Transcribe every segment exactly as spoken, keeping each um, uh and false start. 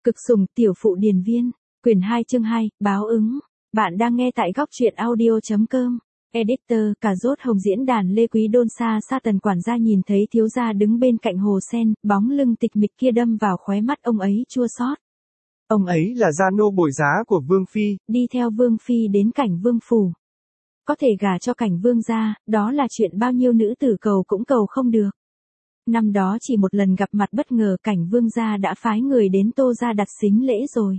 Cực sủng tiểu phụ điền viên, quyển hai chương hai, báo ứng. Bạn đang nghe tại góc truyện audio.com. Editor, cà rốt hồng diễn đàn Lê Quý Đôn xa xa Tần quản gia nhìn thấy thiếu gia đứng bên cạnh hồ sen, bóng lưng tịch mịch kia đâm vào khóe mắt ông ấy chua xót. Ông ấy là gia nô bồi giá của Vương Phi. Đi theo Vương Phi đến cảnh Vương phủ. Có thể gả cho cảnh Vương gia, đó là chuyện bao nhiêu nữ tử cầu cũng cầu không được. Năm đó chỉ một lần gặp mặt bất ngờ cảnh Vương gia đã phái người đến Tô gia đặt sính lễ rồi.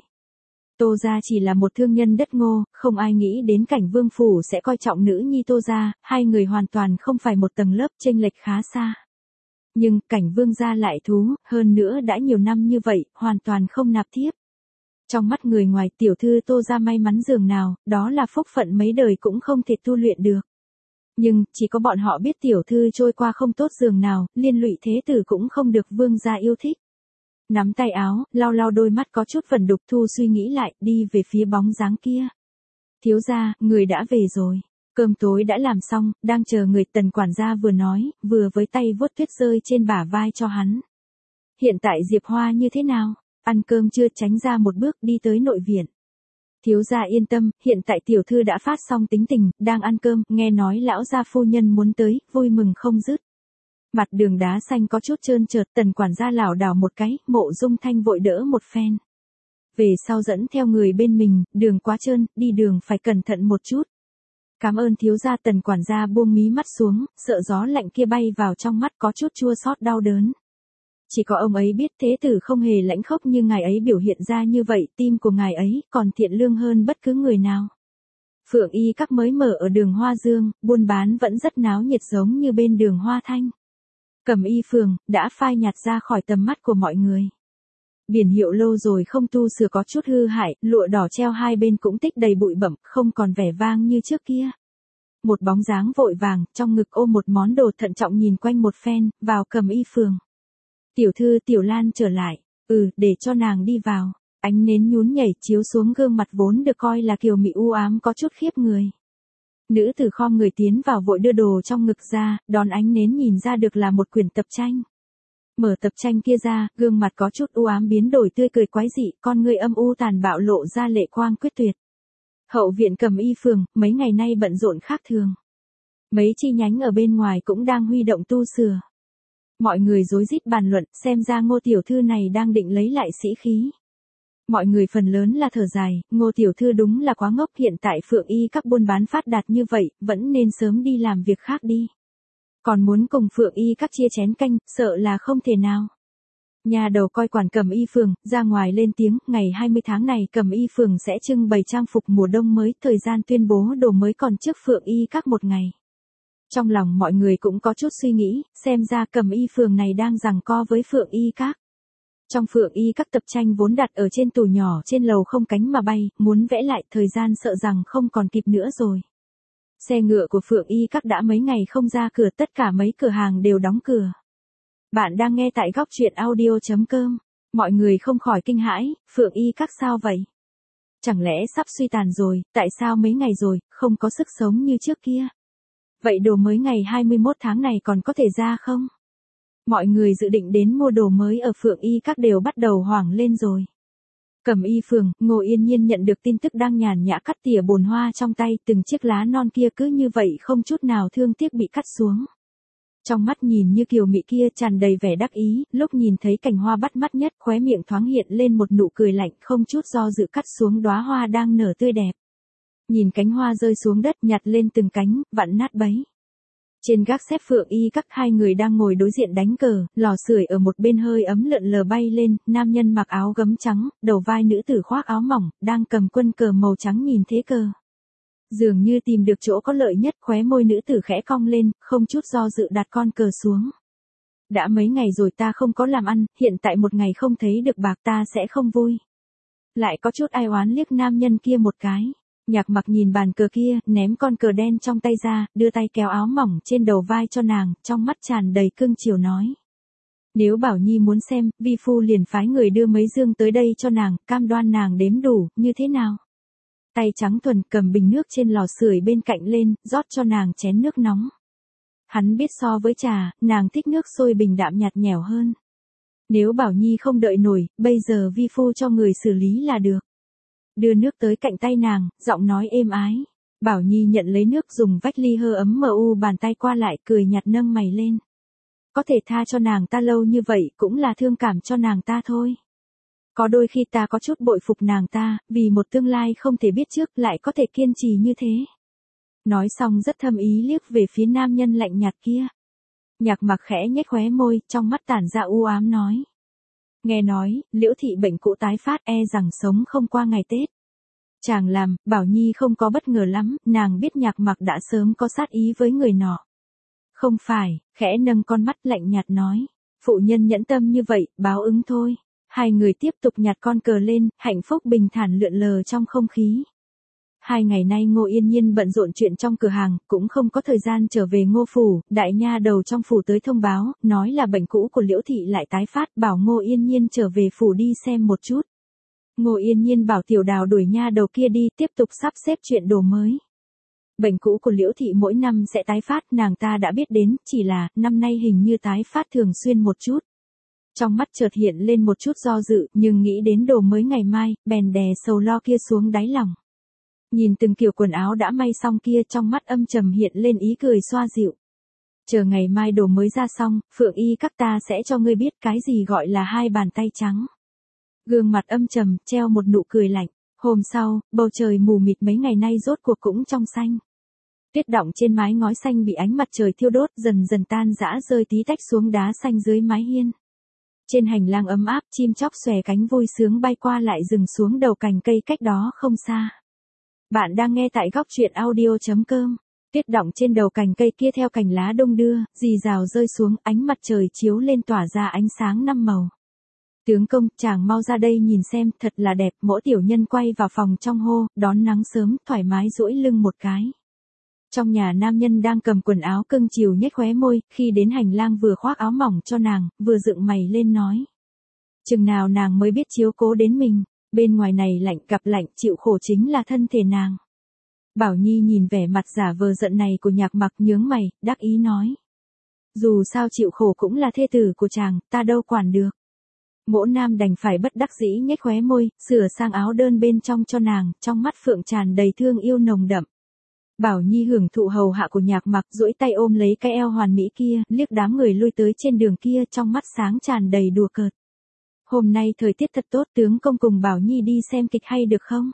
Tô gia chỉ là một thương nhân đất ngô, không ai nghĩ đến cảnh Vương phủ sẽ coi trọng nữ nhi Tô gia, hai người hoàn toàn không phải một tầng lớp, chênh lệch khá xa. Nhưng cảnh Vương gia lại thú, hơn nữa đã nhiều năm như vậy, hoàn toàn không nạp thiếp. Trong mắt người ngoài tiểu thư Tô gia may mắn dường nào, đó là phúc phận mấy đời cũng không thể tu luyện được. Nhưng, chỉ có bọn họ biết tiểu thư trôi qua không tốt dường nào, liên lụy thế tử cũng không được Vương gia yêu thích. Nắm tay áo, lau lau đôi mắt có chút vẩn đục Thu suy nghĩ lại, đi về phía bóng dáng kia. Thiếu gia, người đã về rồi. Cơm tối đã làm xong, đang chờ người. Tần quản gia vừa nói, vừa với tay vuốt tuyết rơi trên bả vai cho hắn. Hiện tại Diệp Hoa như thế nào? Ăn cơm chưa? Tránh ra một bước đi tới nội viện. Thiếu gia yên tâm, hiện tại tiểu thư đã phát xong tính tình, đang ăn cơm, nghe nói lão gia phu nhân muốn tới, vui mừng không dứt. Mặt đường đá xanh có chút trơn trượt, Tần quản gia lảo đảo một cái, Mộ Dung Thanh vội đỡ một phen. Về sau dẫn theo người bên mình, đường quá trơn, đi đường phải cẩn thận một chút. Cảm ơn thiếu gia. Tần quản gia buông mí mắt xuống, sợ gió lạnh kia bay vào trong mắt có chút chua xót đau đớn. Chỉ có ông ấy biết thế tử không hề lãnh khốc như ngài ấy biểu hiện ra như vậy, tim của ngài ấy còn thiện lương hơn bất cứ người nào. Phượng Y Các mới mở ở đường Hoa Dương, buôn bán vẫn rất náo nhiệt giống như bên đường Hoa Thanh. Cẩm Y Phường đã phai nhạt ra khỏi tầm mắt của mọi người. Biển hiệu lâu rồi không tu sửa có chút hư hại, lụa đỏ treo hai bên cũng tích đầy bụi bặm, không còn vẻ vang như trước kia. Một bóng dáng vội vàng, trong ngực ôm một món đồ thận trọng nhìn quanh một phen, vào Cẩm Y Phường. Tiểu thư Tiểu Lan trở lại, ừ, để cho nàng đi vào. Ánh nến nhún nhảy chiếu xuống gương mặt vốn được coi là kiều mị u ám có chút khiếp người. Nữ tử khom người tiến vào vội đưa đồ trong ngực ra, đón ánh nến nhìn ra được là một quyển tập tranh. Mở tập tranh kia ra, gương mặt có chút u ám biến đổi tươi cười quái dị, con người âm u tàn bạo lộ ra lệ quang quyết tuyệt. Hậu viện Cẩm Y Phường, mấy ngày nay bận rộn khác thường. Mấy chi nhánh ở bên ngoài cũng đang huy động tu sửa. Mọi người rối rít bàn luận, xem ra Ngô tiểu thư này đang định lấy lại sĩ khí. Mọi người phần lớn là thở dài, Ngô tiểu thư đúng là quá ngốc, hiện tại Phượng Y Các buôn bán phát đạt như vậy, vẫn nên sớm đi làm việc khác đi. Còn muốn cùng Phượng Y Các chia chén canh, sợ là không thể nào. Nhà đầu coi quản Cẩm Y Phường, ra ngoài lên tiếng, ngày hai mươi tháng này Cẩm Y Phường sẽ trưng bày trang phục mùa đông mới, thời gian tuyên bố đồ mới còn trước Phượng Y Các một ngày. Trong lòng mọi người cũng có chút suy nghĩ, xem ra Cẩm Y Phường này đang giằng co với Phượng Y Các. Trong Phượng Y Các tập tranh vốn đặt ở trên tủ nhỏ trên lầu không cánh mà bay, muốn vẽ lại thời gian sợ rằng không còn kịp nữa rồi. Xe ngựa của Phượng Y Các đã mấy ngày không ra cửa, tất cả mấy cửa hàng đều đóng cửa. Bạn đang nghe tại góc truyện audio.com. Mọi người không khỏi kinh hãi, Phượng Y Các sao vậy? Chẳng lẽ sắp suy tàn rồi, tại sao mấy ngày rồi, không có sức sống như trước kia? Vậy đồ mới ngày hai mươi mốt tháng này còn có thể ra không? Mọi người dự định đến mua đồ mới ở Phượng Y Các đều bắt đầu hoảng lên rồi. Cẩm Y Phường, Ngô Yên Nhiên nhận được tin tức đang nhàn nhã cắt tỉa bồn hoa trong tay, từng chiếc lá non kia cứ như vậy không chút nào thương tiếc bị cắt xuống. Trong mắt nhìn như kiều mị kia tràn đầy vẻ đắc ý, lúc nhìn thấy cành hoa bắt mắt nhất, khóe miệng thoáng hiện lên một nụ cười lạnh, không chút do dự cắt xuống đóa hoa đang nở tươi đẹp. Nhìn cánh hoa rơi xuống đất, nhặt lên từng cánh, vặn nát bấy. Trên gác xếp Phượng Y Các, hai người đang ngồi đối diện đánh cờ, lò sưởi ở một bên hơi ấm lượn lờ bay lên, nam nhân mặc áo gấm trắng, đầu vai nữ tử khoác áo mỏng, đang cầm quân cờ màu trắng nhìn thế cờ. Dường như tìm được chỗ có lợi nhất, khóe môi nữ tử khẽ cong lên, không chút do dự đặt con cờ xuống. Đã mấy ngày rồi ta không có làm ăn, hiện tại một ngày không thấy được bạc ta sẽ không vui. Lại có chút ai oán liếc nam nhân kia một cái. Nhạc Mặc nhìn bàn cờ kia, ném con cờ đen trong tay ra, đưa tay kéo áo mỏng trên đầu vai cho nàng, trong mắt tràn đầy cưng chiều nói. Nếu Bảo Nhi muốn xem, vi phu liền phái người đưa mấy dương tới đây cho nàng, cam đoan nàng đếm đủ, như thế nào? Tay trắng thuần cầm bình nước trên lò sưởi bên cạnh lên, rót cho nàng chén nước nóng. Hắn biết so với trà, nàng thích nước sôi bình đạm nhạt nhẽo hơn. Nếu Bảo Nhi không đợi nổi, bây giờ vi phu cho người xử lý là được. Đưa nước tới cạnh tay nàng, giọng nói êm ái. Bảo Nhi nhận lấy nước dùng vách ly hơ ấm mờ u bàn tay qua lại cười nhạt nâng mày lên. Có thể tha cho nàng ta lâu như vậy cũng là thương cảm cho nàng ta thôi. Có đôi khi ta có chút bội phục nàng ta, vì một tương lai không thể biết trước lại có thể kiên trì như thế. Nói xong rất thâm ý liếc về phía nam nhân lạnh nhạt kia. Nhạc Mặc khẽ nhếch khóe môi, trong mắt tản ra u ám nói. Nghe nói, Liễu thị bệnh cũ tái phát e rằng sống không qua ngày Tết. Chàng làm, Bảo Nhi không có bất ngờ lắm, nàng biết Nhạc Mặc đã sớm có sát ý với người nọ. Không phải, khẽ nâng con mắt lạnh nhạt nói. Phụ nhân nhẫn tâm như vậy, báo ứng thôi. Hai người tiếp tục nhặt con cờ lên, hạnh phúc bình thản lượn lờ trong không khí. Hai ngày nay Ngô Yên Nhiên bận rộn chuyện trong cửa hàng, cũng không có thời gian trở về Ngô phủ, đại nha đầu trong phủ tới thông báo, nói là bệnh cũ của Liễu thị lại tái phát, bảo Ngô Yên Nhiên trở về phủ đi xem một chút. Ngô Yên Nhiên bảo Tiểu Đào đuổi nha đầu kia đi, tiếp tục sắp xếp chuyện đồ mới. Bệnh cũ của Liễu thị mỗi năm sẽ tái phát, nàng ta đã biết đến, chỉ là, năm nay hình như tái phát thường xuyên một chút. Trong mắt chợt hiện lên một chút do dự, nhưng nghĩ đến đồ mới ngày mai, bèn đè sầu lo kia xuống đáy lòng. Nhìn từng kiểu quần áo đã may xong kia, trong mắt âm trầm hiện lên ý cười xoa dịu. Chờ ngày mai đồ mới ra xong, Phượng Y các ta sẽ cho ngươi biết cái gì gọi là hai bàn tay trắng. Gương mặt âm trầm, treo một nụ cười lạnh. Hôm sau, bầu trời mù mịt mấy ngày nay rốt cuộc cũng trong xanh. Tuyết đọng trên mái ngói xanh bị ánh mặt trời thiêu đốt dần dần tan rã rơi tí tách xuống đá xanh dưới mái hiên. Trên hành lang ấm áp, chim chóc xòe cánh vui sướng bay qua lại dừng xuống đầu cành cây cách đó không xa. Bạn đang nghe tại góc truyện audio chấm com. Tuyết đọng trên đầu cành cây kia theo cành lá đông đưa, rì rào rơi xuống, ánh mặt trời chiếu lên tỏa ra ánh sáng năm màu. Tướng công, chàng mau ra đây nhìn xem, thật là đẹp. Mỗi tiểu nhân quay vào phòng trong hô, đón nắng sớm, thoải mái duỗi lưng một cái. Trong nhà nam nhân đang cầm quần áo cưng chiều nhếch khóe môi, khi đến hành lang vừa khoác áo mỏng cho nàng, vừa dựng mày lên nói. Chừng nào nàng mới biết chiếu cố đến mình, bên ngoài này lạnh gặp lạnh, chịu khổ chính là thân thể nàng. Bảo Nhi nhìn vẻ mặt giả vờ giận này của Nhạc Mặc nhướng mày, đắc ý nói. Dù sao chịu khổ cũng là thê tử của chàng, ta đâu quản được. Mỗ nam đành phải bất đắc dĩ nhếch khóe môi, sửa sang áo đơn bên trong cho nàng, trong mắt phượng tràn đầy thương yêu nồng đậm. Bảo Nhi hưởng thụ hầu hạ của Nhạc Mặc, duỗi tay ôm lấy cái eo hoàn mỹ kia, liếc đám người lui tới trên đường kia, trong mắt sáng tràn đầy đùa cợt. Hôm nay thời tiết thật tốt, tướng công cùng Bảo Nhi đi xem kịch hay được không?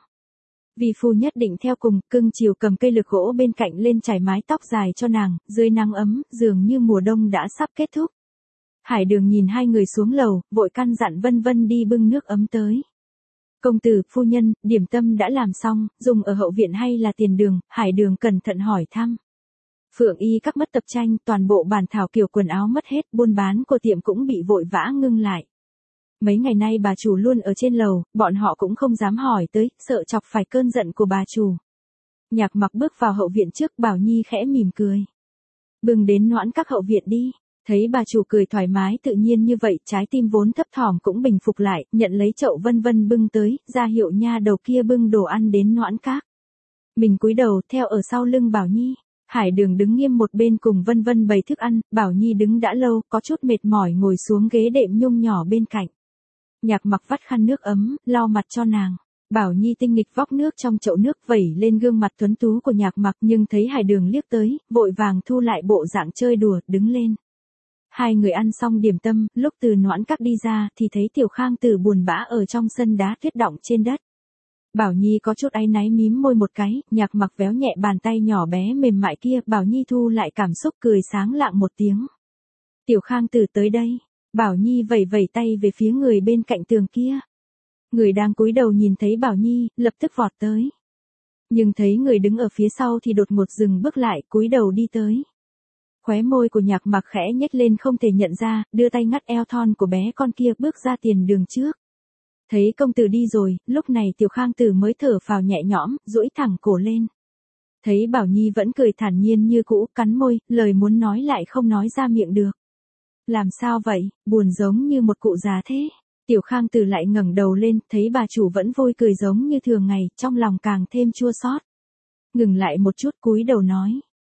Vì phu nhất định theo cùng, cưng chiều cầm cây lược gỗ bên cạnh lên chải mái tóc dài cho nàng, dưới nắng ấm, dường như mùa đông đã sắp kết thúc. Hải Đường nhìn hai người xuống lầu, vội căn dặn Vân Vân đi bưng nước ấm tới. Công tử, phu nhân, điểm tâm đã làm xong, dùng ở hậu viện hay là tiền đường? Hải Đường cẩn thận hỏi thăm. Phượng Y các mất tập tranh, toàn bộ bản thảo kiểu quần áo mất hết, buôn bán của tiệm cũng bị vội vã ngưng lại. Mấy ngày nay bà chủ luôn ở trên lầu, bọn họ cũng không dám hỏi tới, sợ chọc phải cơn giận của bà chủ. Nhạc Mặc bước vào hậu viện trước, Bảo Nhi khẽ mỉm cười. Bưng đến Noãn các hậu viện đi. Thấy bà chủ cười thoải mái tự nhiên như vậy, trái tim vốn thấp thỏm cũng bình phục lại, nhận lấy chậu Vân Vân bưng tới, ra hiệu nha đầu kia bưng đồ ăn đến Noãn các. Mình cúi đầu theo ở sau lưng Bảo Nhi. Hải Đường đứng nghiêm một bên cùng Vân Vân bày thức ăn, Bảo Nhi đứng đã lâu, có chút mệt mỏi ngồi xuống ghế đệm nhung nhỏ bên cạnh. Nhạc Mặc vắt khăn nước ấm, lau mặt cho nàng. Bảo Nhi tinh nghịch vóc nước trong chậu nước vẩy lên gương mặt tuấn tú của Nhạc Mặc, nhưng thấy Hải Đường liếc tới, vội vàng thu lại bộ dạng chơi đùa, đứng lên. Hai người ăn xong điểm tâm, lúc từ Noãn các đi ra thì thấy Tiểu Khang Tử buồn bã ở trong sân đá tuyết đọng trên đất. Bảo Nhi có chút áy náy mím môi một cái, Nhạc Mặc véo nhẹ bàn tay nhỏ bé mềm mại kia, Bảo Nhi thu lại cảm xúc cười sáng lạng một tiếng. Tiểu Khang Tử tới đây. Bảo Nhi vẩy vẩy tay về phía người bên cạnh tường kia. Người đang cúi đầu nhìn thấy Bảo Nhi, lập tức vọt tới. Nhưng thấy người đứng ở phía sau thì đột ngột dừng bước lại, cúi đầu đi tới. Khóe môi của Nhạc Mặc khẽ nhếch lên không thể nhận ra, đưa tay ngắt eo thon của bé con kia bước ra tiền đường trước. Thấy công tử đi rồi, lúc này Tiểu Khang Tử mới thở phào nhẹ nhõm, duỗi thẳng cổ lên. Thấy Bảo Nhi vẫn cười thản nhiên như cũ, cắn môi, lời muốn nói lại không nói ra miệng được. Làm sao vậy, buồn giống như một cụ già thế. Tiểu Khang Tử lại ngẩng đầu lên, thấy bà chủ vẫn vui cười giống như thường ngày, trong lòng càng thêm chua xót. Ngừng lại một chút cúi đầu nói.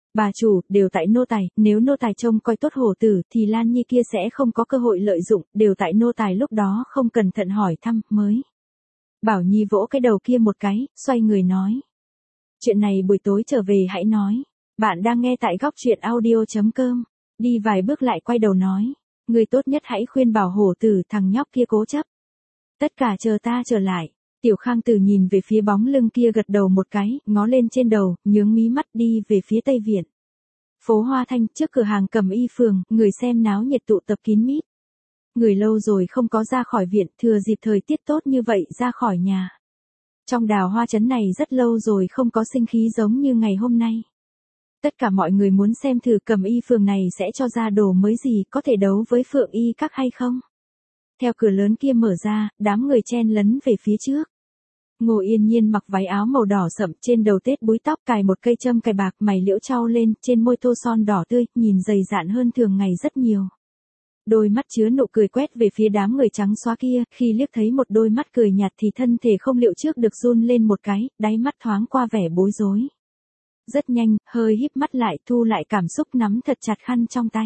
Bà chủ, đều tại nô tài, nếu nô tài trông coi tốt hổ tử thì Lan Nhi kia sẽ không có cơ hội lợi dụng, đều tại nô tài lúc đó không cẩn thận hỏi thăm, mới. Bảo Nhi vỗ cái đầu kia một cái, xoay người nói. Chuyện này buổi tối trở về hãy nói. Bạn đang nghe tại góc truyện audio.com. Đi vài bước lại quay đầu nói. Người tốt nhất hãy khuyên bảo hổ tử thằng nhóc kia cố chấp. Tất cả chờ ta trở lại. Tiểu Khang Tử nhìn về phía bóng lưng kia gật đầu một cái, ngó lên trên đầu, nhướng mí mắt đi về phía Tây Viện. Phố Hoa Thanh trước cửa hàng Cẩm Y Phường, người xem náo nhiệt tụ tập kín mít. Người lâu rồi không có ra khỏi viện, thừa dịp thời tiết tốt như vậy ra khỏi nhà. Trong đào hoa trấn này rất lâu rồi không có sinh khí giống như ngày hôm nay. Tất cả mọi người muốn xem thử Cẩm Y Phường này sẽ cho ra đồ mới gì, có thể đấu với Phượng Y Các hay không. Theo cửa lớn kia mở ra, đám người chen lấn về phía trước. Ngô Yên Nhiên mặc váy áo màu đỏ sậm, trên đầu tết búi tóc, cài một cây châm cài bạc, mày liễu trao lên, trên môi tô son đỏ tươi, nhìn dày dạn hơn thường ngày rất nhiều. Đôi mắt chứa nụ cười quét về phía đám người trắng xóa kia, khi liếc thấy một đôi mắt cười nhạt thì thân thể không liệu trước được run lên một cái, đáy mắt thoáng qua vẻ bối rối. Rất nhanh, hơi híp mắt lại, thu lại cảm xúc, nắm thật chặt khăn trong tay.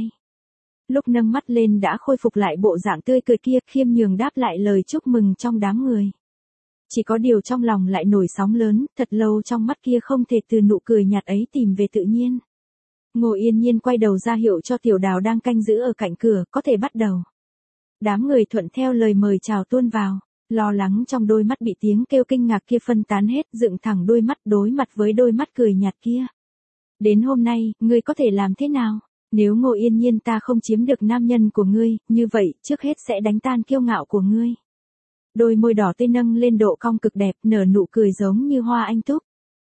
Lúc nâng mắt lên đã khôi phục lại bộ dạng tươi cười kia, khiêm nhường đáp lại lời chúc mừng trong đám người. Chỉ có điều trong lòng lại nổi sóng lớn, thật lâu trong mắt kia không thể từ nụ cười nhạt ấy tìm về tự nhiên. Ngô Yên Nhiên quay đầu ra hiệu cho Tiểu Đào đang canh giữ ở cạnh cửa, có thể bắt đầu. Đám người thuận theo lời mời chào tuôn vào, lo lắng trong đôi mắt bị tiếng kêu kinh ngạc kia phân tán hết, dựng thẳng đôi mắt đối mặt với đôi mắt cười nhạt kia. Đến hôm nay, ngươi có thể làm thế nào? Nếu Ngô Yên Nhiên ta không chiếm được nam nhân của ngươi, như vậy, trước hết sẽ đánh tan kiêu ngạo của ngươi. Đôi môi đỏ tươi nâng lên độ cong cực đẹp, nở nụ cười giống như hoa anh túc.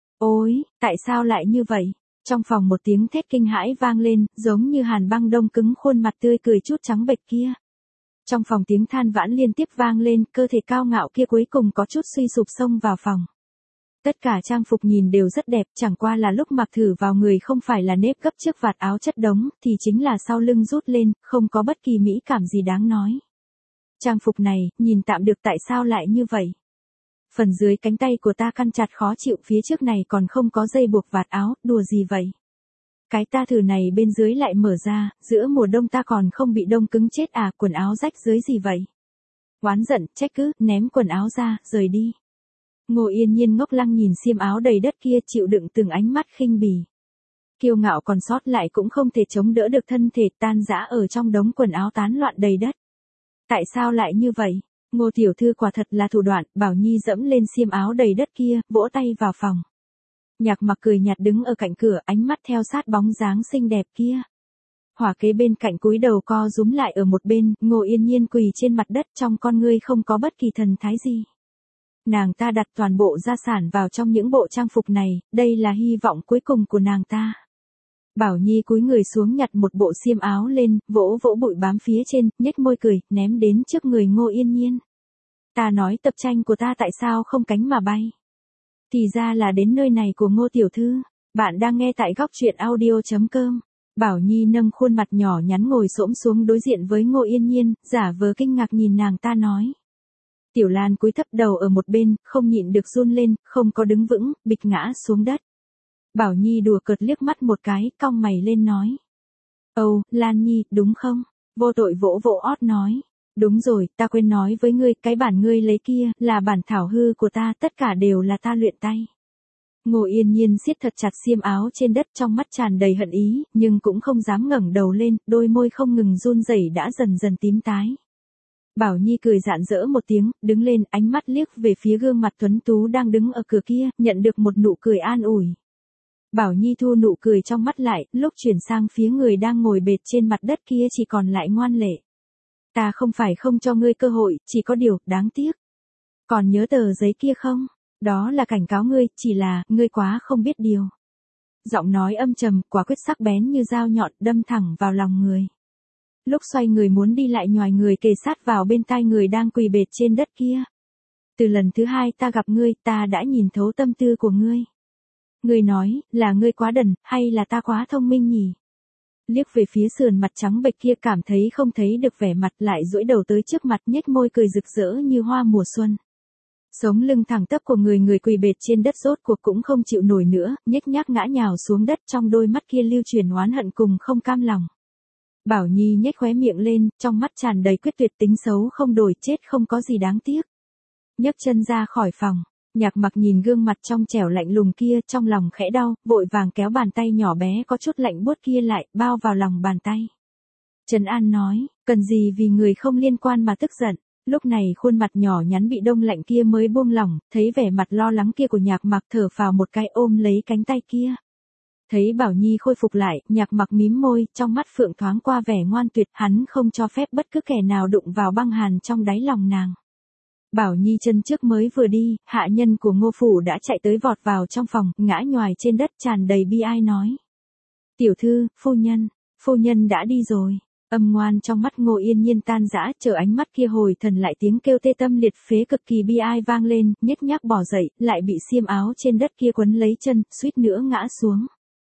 Ôi, tại sao lại như vậy? Trong phòng một tiếng thét kinh hãi vang lên, giống như hàn băng đông cứng khuôn mặt tươi cười chút trắng bệch kia. Trong phòng tiếng than vãn liên tiếp vang lên, cơ thể cao ngạo kia cuối cùng có chút suy sụp xông vào phòng. Tất cả trang phục nhìn đều rất đẹp, chẳng qua là lúc mặc thử vào người không phải là nếp gấp trước vạt áo chất đống, thì chính là sau lưng rút lên, không có bất kỳ mỹ cảm gì đáng nói. Trang phục này, nhìn tạm được, tại sao lại như vậy? Phần dưới cánh tay của ta căn chặt khó chịu, phía trước này còn không có dây buộc vạt áo, đùa gì vậy? Cái ta thử này bên dưới lại mở ra, giữa mùa đông ta còn không bị đông cứng chết à, quần áo rách dưới gì vậy? Oán giận, trách cứ, ném quần áo ra, rời đi. Ngô Yên Nhiên ngốc lăng nhìn xiêm áo đầy đất kia, chịu đựng từng ánh mắt khinh bỉ. Kiêu ngạo còn sót lại cũng không thể chống đỡ được thân thể tan rã ở trong đống quần áo tán loạn đầy đất. Tại sao lại như vậy? Ngô tiểu thư quả thật là thủ đoạn, Bảo Nhi dẫm lên xiêm áo đầy đất kia, vỗ tay vào phòng. Nhạc Mặc cười nhạt đứng ở cạnh cửa, ánh mắt theo sát bóng dáng xinh đẹp kia. Hỏa kế bên cạnh cúi đầu co rúm lại ở một bên, Ngô Yên Nhiên quỳ trên mặt đất, trong con ngươi không có bất kỳ thần thái gì. Nàng ta đặt toàn bộ gia sản vào trong những bộ trang phục này, đây là hy vọng cuối cùng của nàng ta. Bảo Nhi cúi người xuống nhặt một bộ xiêm áo lên, vỗ vỗ bụi bám phía trên, nhếch môi cười, ném đến trước người Ngô Yên Nhiên. Ta nói tập tranh của ta tại sao không cánh mà bay? Thì ra là đến nơi này của Ngô tiểu thư. Bạn đang nghe tại góc truyện audio.com. Bảo Nhi nâng khuôn mặt nhỏ nhắn ngồi xổm xuống đối diện với Ngô Yên Nhiên, giả vờ kinh ngạc nhìn nàng ta nói. Tiểu Lan cúi thấp đầu ở một bên, không nhịn được run lên, không có đứng vững, bịch ngã xuống đất. Bảo Nhi đùa cợt liếc mắt một cái, cong mày lên nói. Âu, Lan Nhi, đúng không? Vô tội vỗ vỗ ót nói. Đúng rồi, ta quên nói với ngươi, cái bản ngươi lấy kia, là bản thảo hư của ta, tất cả đều là ta luyện tay. Ngô Yên Nhiên siết thật chặt xiêm áo trên đất, trong mắt tràn đầy hận ý, nhưng cũng không dám ngẩng đầu lên, đôi môi không ngừng run rẩy đã dần dần tím tái. Bảo Nhi cười rạng rỡ một tiếng, đứng lên, ánh mắt liếc về phía gương mặt tuấn tú đang đứng ở cửa kia, nhận được một nụ cười an ủi. Bảo Nhi thu nụ cười trong mắt lại, lúc chuyển sang phía người đang ngồi bệt trên mặt đất kia chỉ còn lại ngoan lệ. Ta không phải không cho ngươi cơ hội, chỉ có điều, đáng tiếc. Còn nhớ tờ giấy kia không? Đó là cảnh cáo ngươi, chỉ là, ngươi quá không biết điều. Giọng nói âm trầm, quả quyết sắc bén như dao nhọn, đâm thẳng vào lòng người. Lúc xoay người muốn đi lại nhòi người kề sát vào bên tai người đang quỳ bệt trên đất kia. Từ lần thứ hai ta gặp ngươi, ta đã nhìn thấu tâm tư của ngươi. Ngươi nói, là ngươi quá đần, hay là ta quá thông minh nhỉ? Liếc về phía sườn mặt trắng bệch kia, cảm thấy không thấy được vẻ mặt, lại duỗi đầu tới trước mặt, nhếch môi cười rực rỡ như hoa mùa xuân. Sống lưng thẳng tắp của người người quỳ bệt trên đất rốt cuộc cũng không chịu nổi nữa, nhếch nhác ngã nhào xuống đất, trong đôi mắt kia lưu truyền oán hận cùng không cam lòng. Bảo Nhi nhếch khóe miệng lên, trong mắt tràn đầy quyết tuyệt, tính xấu không đổi, chết không có gì đáng tiếc. Nhấc chân ra khỏi phòng, Nhạc Mặc nhìn gương mặt trong trẻo lạnh lùng kia, trong lòng khẽ đau, vội vàng kéo bàn tay nhỏ bé có chút lạnh buốt kia lại, bao vào lòng bàn tay. Trấn An nói, cần gì vì người không liên quan mà tức giận. Lúc này khuôn mặt nhỏ nhắn bị đông lạnh kia mới buông lỏng, thấy vẻ mặt lo lắng kia của Nhạc Mặc, thở phào một cái, ôm lấy cánh tay kia. Thấy Bảo Nhi khôi phục lại, Nhạc Mặc mím môi, trong mắt phượng thoáng qua vẻ ngoan tuyệt, hắn không cho phép bất cứ kẻ nào đụng vào băng hàn trong đáy lòng nàng. Bảo Nhi chân trước mới vừa đi, hạ nhân của Ngô phủ đã chạy tới vọt vào trong phòng, ngã nhoài trên đất tràn đầy bi ai nói. Tiểu thư, phu nhân, phu nhân đã đi rồi. Âm ngoan trong mắt Ngô Yên Nhiên tan rã, chờ ánh mắt kia hồi thần lại tiếng kêu tê tâm liệt phế cực kỳ bi ai vang lên, nhếch nhác bỏ dậy, lại bị xiêm áo trên đất kia quấn lấy chân, suýt nữa ngã xuống.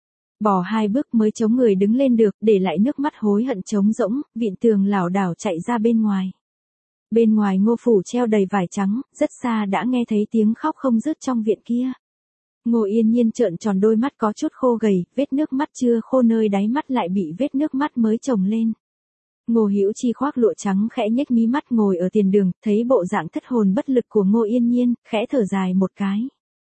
Bỏ hai bước mới chống người đứng lên được, để lại nước mắt hối hận trống rỗng, vịn tường lảo đảo chạy ra bên ngoài. Bên ngoài Ngô phủ treo đầy vải trắng, rất xa đã nghe thấy tiếng khóc không dứt trong viện kia. Ngô Yên Nhiên trợn tròn đôi mắt có chút khô gầy, vết nước mắt chưa khô nơi đáy mắt lại bị vết nước mắt mới chồng lên. Ngô Hữu Chi khoác lụa trắng khẽ nhếch mí mắt ngồi ở tiền đường, thấy bộ dạng thất hồn bất lực của Ngô Yên Nhiên, khẽ thở dài một cái.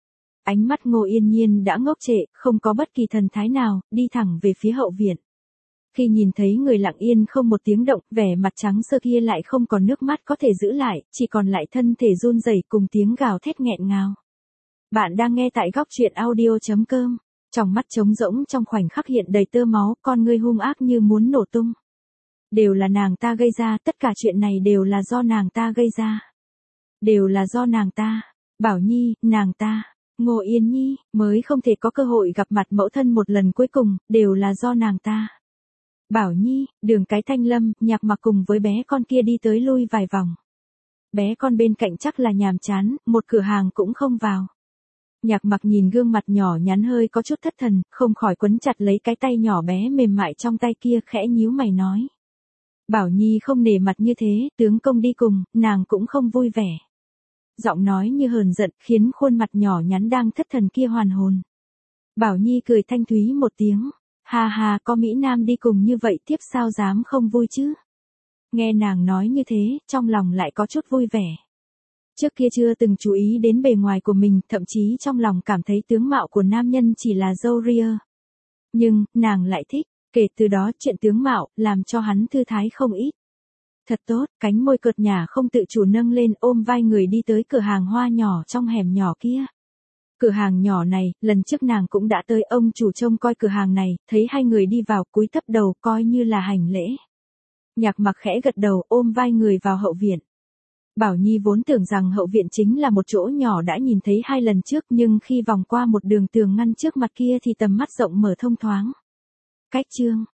Ánh mắt Ngô Yên Nhiên đã ngốc trệ, không có bất kỳ thần thái nào, đi thẳng về phía hậu viện. Khi nhìn thấy người lặng yên không một tiếng động, vẻ mặt trắng sơ kia lại không còn nước mắt có thể giữ lại, chỉ còn lại thân thể run rẩy cùng tiếng gào thét nghẹn ngào. Bạn đang nghe tại góc truyện audio chấm com. Trong mắt trống rỗng trong khoảnh khắc hiện đầy tơ máu, con ngươi hung ác như muốn nổ tung. Đều là nàng ta gây ra, tất cả chuyện này đều là do nàng ta gây ra. Đều là do nàng ta. Bảo Nhi, nàng ta, Ngô Yên Nhi, mới không thể có cơ hội gặp mặt mẫu thân một lần cuối cùng, đều là do nàng ta. Bảo Nhi, đường cái Thanh Lâm, Nhạc Mặc cùng với bé con kia đi tới lui vài vòng. Bé con bên cạnh chắc là nhàm chán, một cửa hàng cũng không vào. Nhạc Mặc nhìn gương mặt nhỏ nhắn hơi có chút thất thần, không khỏi quấn chặt lấy cái tay nhỏ bé mềm mại trong tay kia, khẽ nhíu mày nói. Bảo Nhi không nể mặt như thế, tướng công đi cùng, nàng cũng không vui vẻ. Giọng nói như hờn giận, khiến khuôn mặt nhỏ nhắn đang thất thần kia hoàn hồn. Bảo Nhi cười thanh thúy một tiếng. Ha ha, có Mỹ Nam đi cùng như vậy tiếp sao dám không vui chứ. Nghe nàng nói như thế, trong lòng lại có chút vui vẻ. Trước kia chưa từng chú ý đến bề ngoài của mình, thậm chí trong lòng cảm thấy tướng mạo của nam nhân chỉ là râu ria. Nhưng, nàng lại thích, kể từ đó chuyện tướng mạo, làm cho hắn thư thái không ít. Thật tốt, cánh môi cợt nhả không tự chủ nâng lên, ôm vai người đi tới cửa hàng hoa nhỏ trong hẻm nhỏ kia. Cửa hàng nhỏ này, lần trước nàng cũng đã tới, ông chủ trông coi cửa hàng này, thấy hai người đi vào, cúi thấp đầu coi như là hành lễ. Nhạc Mặc khẽ gật đầu, ôm vai người vào hậu viện. Bảo Nhi vốn tưởng rằng hậu viện chính là một chỗ nhỏ đã nhìn thấy hai lần trước, nhưng khi vòng qua một đường tường ngăn trước mặt kia thì tầm mắt rộng mở thông thoáng. Cách chương